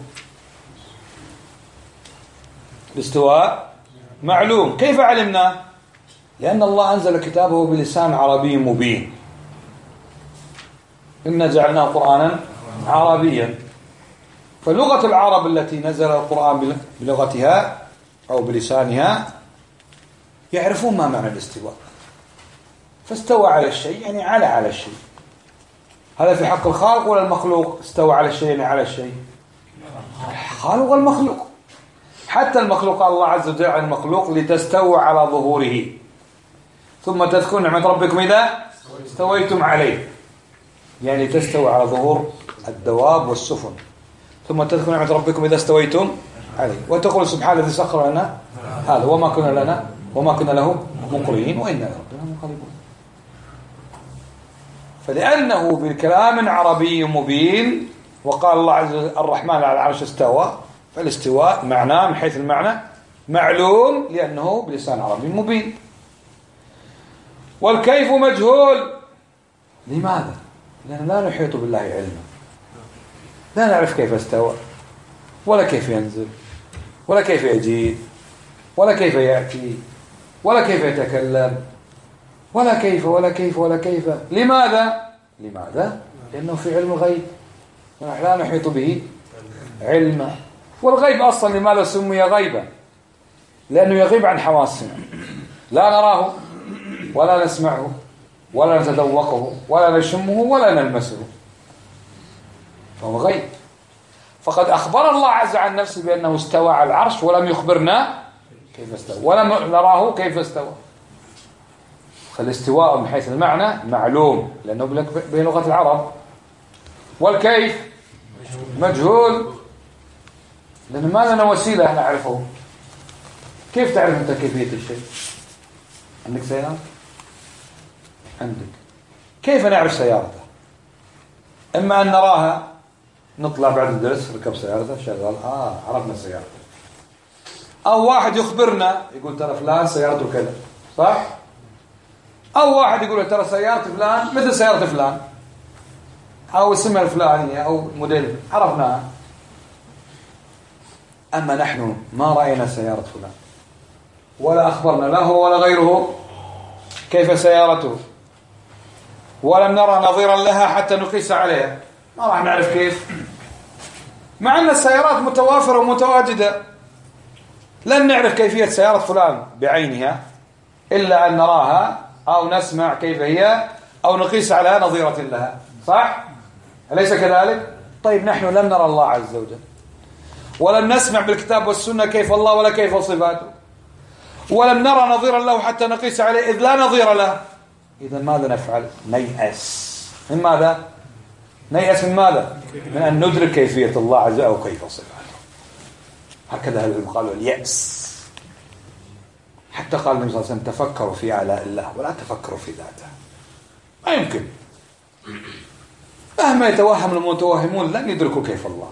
الاستواء معلوم. كيف علمنا؟ لأن الله أنزل كتابه بلسان عربي مبين. إنا جعلناه قرآنا عربيا. فلغة العرب التي نزل القرآن بلغتها أو بلسانها يعرفون ما معنى الاستواء. فاستوى على الشيء يعني على الشيء. هذا في حق الخالق ولا المخلوق؟ استوى على الشيء يعني على الشيء. الخالق والمخلوق. حتى المخلوق قال الله عز وجل عن المخلوق لتستوى على ظهوره ثم تذكرون نعمة ربكم إذا استويتم عليه، يعني تستوى على ظهور الدواب والسفن، ثم تذكرون نعمة ربكم إذا استويتم عليه، وتقول سبحان الذي سخر لنا هذا وما كنا له مقرنين وإنا لربنا منقلبون. فلأنه بالكلام عربي مبين، وقال الله عز وجل الرحمن على العرش استوى، فالاستواء معناه من حيث المعنى معلوم لأنه بلسان عربي مبين. والكيف مجهول. لماذا؟ لأننا لا نحيط بالله علما، لا نعرف كيف استوى ولا كيف ينزل ولا كيف يجيء ولا كيف يأتي ولا كيف يتكلم ولا كيف ولا كيف ولا كيف. لماذا؟ لأنه في علم الغيب ونحن لا نحيط به علما. والغيب أصلا لماذا سمي غيبا؟ لأنه يغيب عن حواسنا، لا نراه ولا نسمعه ولا نتذوقه ولا نشمه ولا نلمسه، فهو غيب. فقد أخبر الله عز عن نفسه بأنه استوى على العرش ولم يخبرنا كيف استوى ولم نراه كيف استوى. فالاستواء من حيث المعنى معلوم لأنه بلغة العرب. والكيف مجهول لأنه ما لنا وسيلة نعرفه. كيف تعرف أنت كيفية الشيء؟ عندك سيارة؟ عندك. كيف نعرف سيارته؟ إما أن نراها، نطلع بعد الدرس ركب سيارته شغال عرفنا سيارته، أو واحد يخبرنا يقول ترى فلان سيارته كذا، صح؟ أو واحد يقول ترى سيارة فلان مثل سيارة فلان أو اسمها الفلانية أو موديل، عرفناها. أما نحن ما رأينا سيارة فلان ولا أخبرنا له ولا غيره كيف سيارته، ولم نرى نظيرا لها حتى نقيس عليها، ما راح نعرف كيف. مع أن السيارات متوافرة ومتواجدة، لن نعرف كيفية سيارة فلان بعينها إلا أن نراها أو نسمع كيف هي أو نقيس عليها نظيرة لها، صح؟ أليس كذلك؟ طيب نحن لم نرى الله عز وجل ولم نسمع بالكتاب والسنة كيف الله ولا كيف صفاته، ولم نرى نظيرا له حتى نقيس عليه إذ لا نظير له. إذا ماذا نفعل؟ نيأس. من ماذا؟ نيأس من ماذا؟ من أن ندرك كيفية الله عز وجل أو كيف صفاته. هكذا العلم قالوا اليأس. حتى قال النبي صلى الله عليه وسلم تفكروا في آلاء الله ولا تفكروا في ذاته. ما يمكن. مهما يتوهم المتوهمون لن يدركوا كيف الله.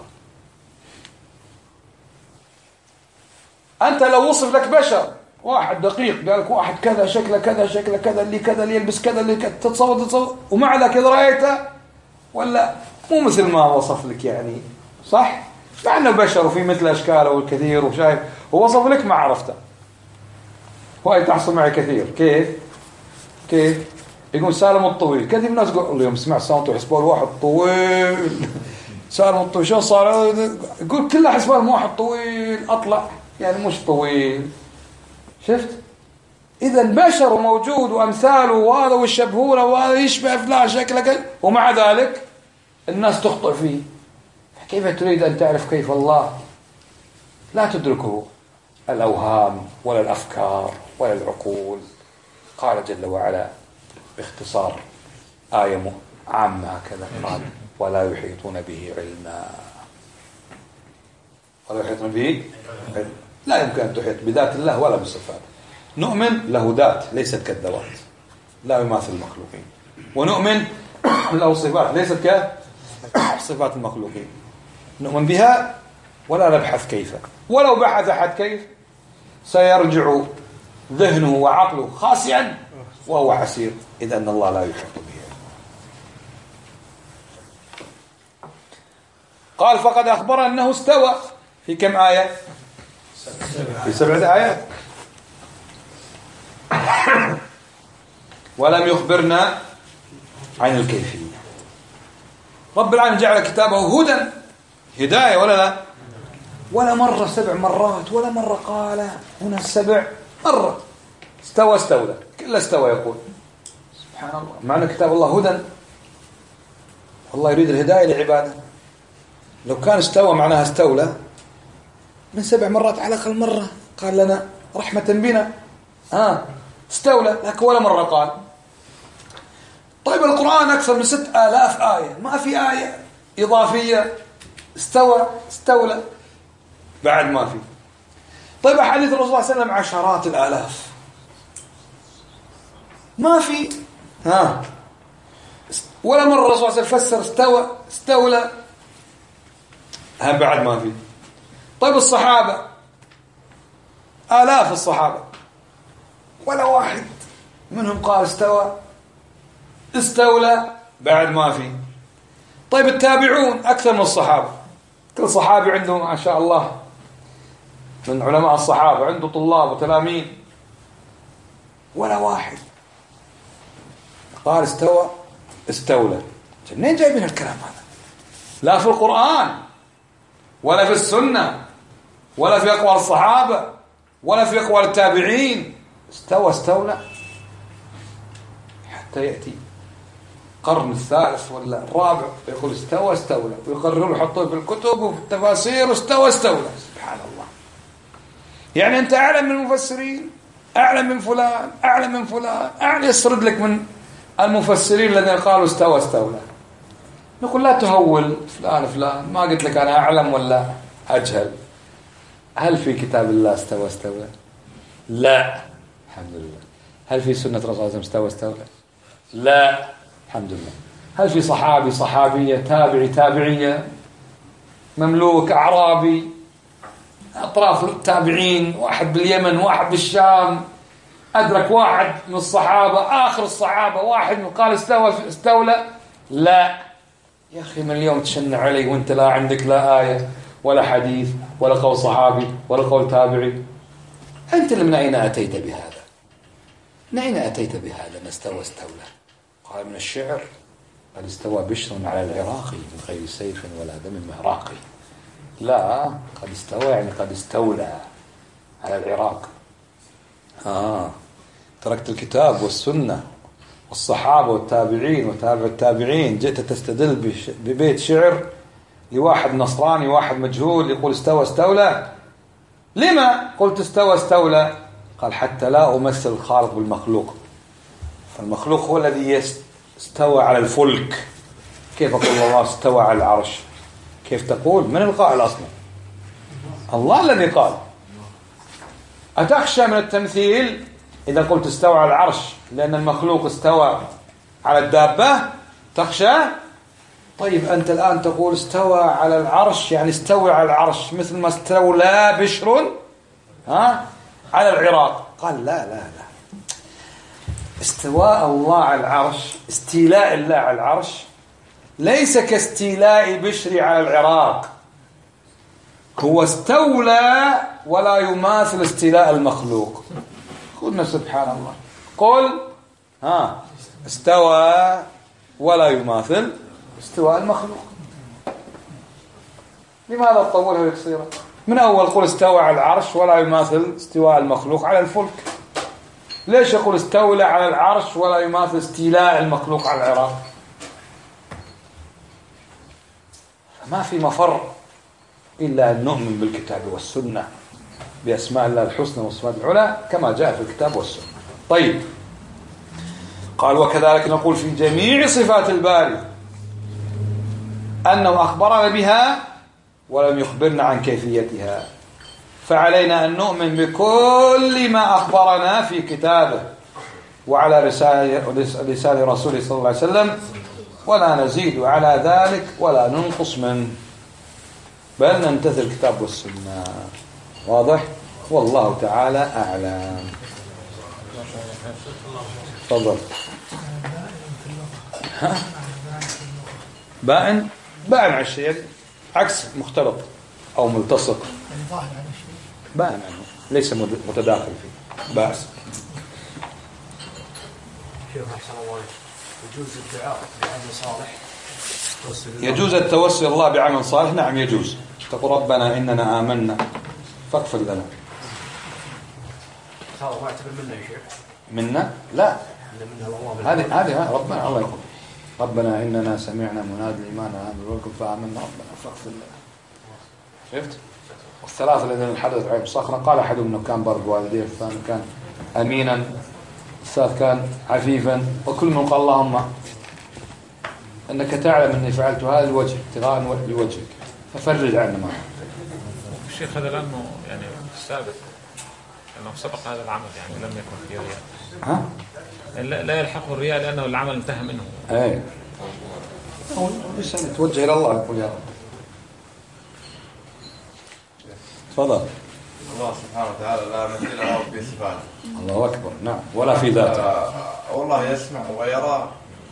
أنت لو وصف لك بشر واحد دقيق قال لك واحد كذا شكله كذا شكله كذا اللي كذا اللي يلبس كذا اللي كذا تتصور ومع ذلك إذا رأيته ولا مو مثل ما وصف لك يعني صح؟ مع أنه بشر وفي مثل أشكاله والكثير وشايف ووصف لك ما عرفته. وهي تحصل معي كثير. كيف يقول سالم الطويل. كثير من الناس يقول يوم سمع صوته يحسبوا واحد طويل سالم الطويل شو صار يقول كله حسبوا واحد طويل أطلع يعني مش طويل. شفت؟ إذا بشر موجود وأمثاله وهذا ويشبهونه وهذا يشبه فلان شكله ومع ذلك الناس تخطئ فيه. كيف تريد أن تعرف كيف الله؟ لا تدركه الأوهام ولا الأفكار ولا العقول. قال جل وعلا باختصار آية عامة هكذا قال ولا يحيطون به علما. ولا يحيطون به علما. لا يمكن أن تحيط بذات الله ولا بصفاته. نؤمن له ذات ليست كالذوات لا يماثل المخلوقين ونؤمن له صفات ليست كصفات المخلوقين. نؤمن بها ولا نبحث كيف. ولو بحث أحد كيف سيرجع ذهنه وعقله خاسئا وهو حسير إذ أن الله لا يحيط به. قال فقد أخبر أنه استوى في كم آية؟ في 7 آيات. ولم يخبرنا عن الكيفية. رب العالمين جعل كتابه هدى هداية ولا لا؟ ولا مرة 7 مرات ولا مرة قال هنا 7 مرة استولى كله استوى يقول سبحان الله. معنى كتاب الله هدى الله يريد الهداية لعباده. لو كان استوى معناها استولى من 7 مرات على الأقل مرة قال لنا رحمة بنا استولى لكن ولا مرة قال. طيب القرآن أكثر من 6000 آية ما في آية إضافية استولى بعد ما في. طيب أحاديث الرسول صلى الله عليه وسلم عشرات الآلاف ما في ولا مرة الرسول صلى الله عليه وسلم فسر استولى بعد ما في. طيب الصحابة آلاف الصحابة ولا واحد منهم قال استولى بعد ما في. طيب التابعون أكثر من الصحابة كل صحابي عنده ما شاء الله من علماء الصحابة عنده طلاب وتلاميذ ولا واحد قال استولى. منين جايبين الكلام هذا؟ لا في القرآن ولا في السنة ولا في أقوال الصحابة ولا في أقوال التابعين. استولى حتى يأتي القرن الثالث ولا الرابع يقول استولى ويقرروا يحطوه في الكتب وفي التفاسير استولى. سبحان الله. يعني أنت أعلم من المفسرين أعلم من فلان أعلم من فلان يسرد لك من المفسرين الذين قالوا استولى. نقول لا تهول فلان ما قلت لك أنا أعلم ولا أجهل. هل في كتاب الله استولى؟ لا الحمد لله. هل في سنة رسول الله استولى؟ لا الحمد لله. هل في صحابي صحابية تابعية مملوك أعرابي أطراف التابعين واحد باليمن واحد بالشام أدرك واحد من الصحابة آخر الصحابة واحد من قال استولى؟ لا يا أخي من اليوم تشنع علي وانت لا عندك لا آية ولا حديث ولا قول صحابي ولا قول تابعي. أنت من أين أتيت بهذا؟ من أين أتيت بهذا ما استولى؟ قال من الشعر قد استوى بشر على العراقي من غير سيف ولا دم مهراقي. لا قد استوى يعني قد استولى على العراق. تركت الكتاب والسنة والصحابة والتابعين وتابع التابعين جئت تستدل ببيت شعر لواحد نصراني واحد مجهول يقول استولى. لما قلت استولى؟ قال حتى لا أمثل الخالق بالمخلوق، فالمخلوق هو الذي استوى على الفلك. كيف أقول الله استوى على العرش؟ كيف تقول؟ من القائل أصلا؟ الله الذي قال. أتخشى من التمثيل إذا قلت استوى على العرش لأن المخلوق استوى على الدابة؟ تخشى؟ طيب أنت الآن تقول استوى على العرش، يعني استوى على العرش مثل ما استولى بشر على العراق. قال لا لا لا، استواء الله على العرش، استيلاء الله على العرش ليس كاستيلاء بشر على العراق، هو استولى ولا يماثل استيلاء المخلوق. قلنا سبحان الله، قل استوى ولا يماثل استواء المخلوق. لماذا تطولها ويقصيرها؟ من أول قل استوى على العرش ولا يماثل استواء المخلوق على الفلك. ليش يقول استولى على العرش ولا يماثل استيلاء المخلوق على العراق؟ ما في مفر إلا أن نؤمن بالكتاب والسنة بأسماء الله الحسنى والصفات العلى كما جاء في الكتاب والسنة. طيب، قال وكذلك نقول في جميع صفات الباري أنه أخبرنا بها ولم يخبرنا عن كيفيتها، فعلينا أن نؤمن بكل ما أخبرنا في كتابه وعلى لسان رسوله صلى الله عليه وسلم، ولا نزيد على ذلك ولا ننقص منه، بل نمتثل الكتاب والسنة. واضح؟ والله تعالى أعلم. تفضل. بائن على الشيء، عكس مختلط أو ملتصق. بائن عنه، ليس متداخل فيه. بائس. يجوز الدعاء بعمل صالح؟ يجوز التوسل الله بعمل صالح؟ نعم يجوز. تقول ربنا إننا آمنا فاغفر لنا. هذا ما يعتبر منا يا شيخ؟ منا؟ لا، هذه ربنا الله يقول ربنا إننا سمعنا منادي الإيمان أن آمنوا فآمنا ربنا فاغفر لنا. شفت؟ والثلاثة الذين حدث عليهم صخرة، قال أحدهم أنه كان بر بوالديه، الثاني كان أمينا، الثالث كان عفيفا، وكل من قال اللهم أنك تعلم أني فعلت هذا الوجه ابتغاء لوجهك ففرج عنا معه. الشيخ هذا لأنه يعني السابق أنه سبق هذا العمل، يعني لم يكن فيه رياء. لا يلحقه الرياء لأنه العمل انتهى منه. أي هو الإنسان يتوجه إلى الله يقول يا رب. تفضل. الله سبحانه وتعالى لا مثيل له في صفاته. الله أكبر. نعم. ولا في ذاته. والله يسمع ويرى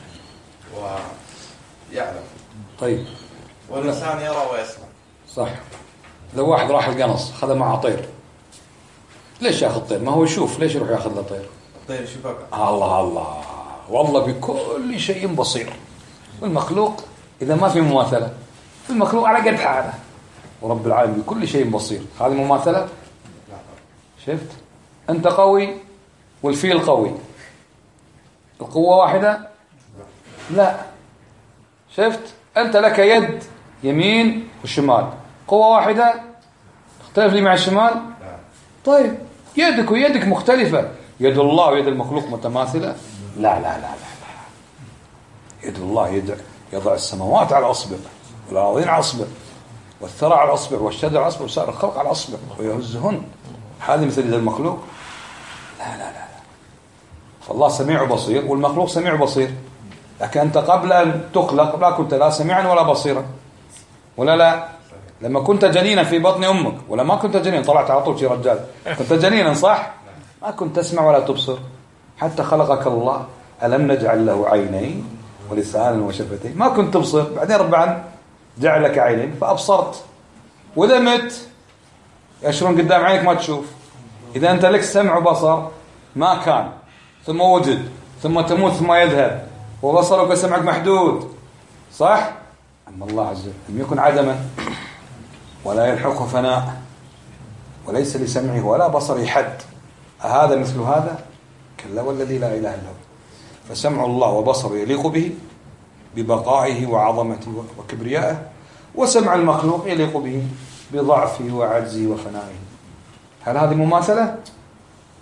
ويعلم. طيب. والإنسان يرى ويسمع. صح. لو واحد راح القنص خذ معه طير، ليش ياخذ طير؟ ما هو يشوف، ليش يروح ياخذ له طير؟ الطير يشوفك. الله الله، والله بكل شيء بصير. والمخلوق إذا ما في مماثلة، المخلوق على قد حاله، ورب العالمين بكل شيء بصير. هذه مماثلة؟ شفت؟ أنت قوي والفيل قوي، القوة واحدة؟ لا. شفت؟ أنت لك يد يمين وشمال، قوة واحدة؟ اختلف لي مع الشمال؟ طيب يدك ويدك مختلفة، يد الله ويد المخلوق متماثلة؟ لا لا لا لا, لا. يد الله يضع السماوات على أصبع والأراضين على أصبع والثرى على أصبع والشجر على أصبع وسائر الخلق على أصبع ويهزهن. هذه مثل يد المخلوق؟ لا لا لا. فالله سميع بصير والمخلوق سميع بصير، لكن أنت قبل أن تخلق لا كنت لا سميعا ولا بصيرا، ولا لا؟ لما كنت جنينا في بطن أمك ولا ما كنت جنينا؟ طلعت على طول شي رجال، كنت جنينا صح؟ ما كنت تسمع ولا تبصر حتى خلقك الله. ألم نجعل له عينين ولسانا وشفتين؟ ما كنت تبصر، بعدين رب العالمين جعل لك عينين فأبصرت. وإذا مت يشرون قدام عينك ما تشوف. إذا أنت لك سمع وبصر ما كان ثم وجد ثم تموت ثم يذهب، وبصرك وسمعك محدود صح؟ أما الله عز وجل لم يكن عدما ولا يلحقه فناء وليس لسمعه ولا بصره حد. هذا مثل هذا؟ كلا والذي لا إله إلا هو. فسمع الله وبصره يليق به ببقائه وعظمته وكبريائه، وسمع المخلوق يليق به بضعفه وعجزه وفنائه. هل هذه مماثلة؟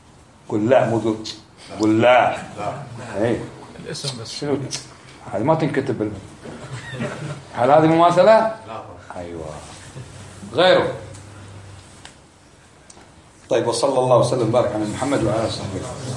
قل لا مو قل لا. اي الاسم بس. شنو هذه ما تنكتب هل هذه مماثلة؟ لا. ايوه غيره. طيب وصلى الله وسلم وبارك على محمد وعلى اله وصحبه.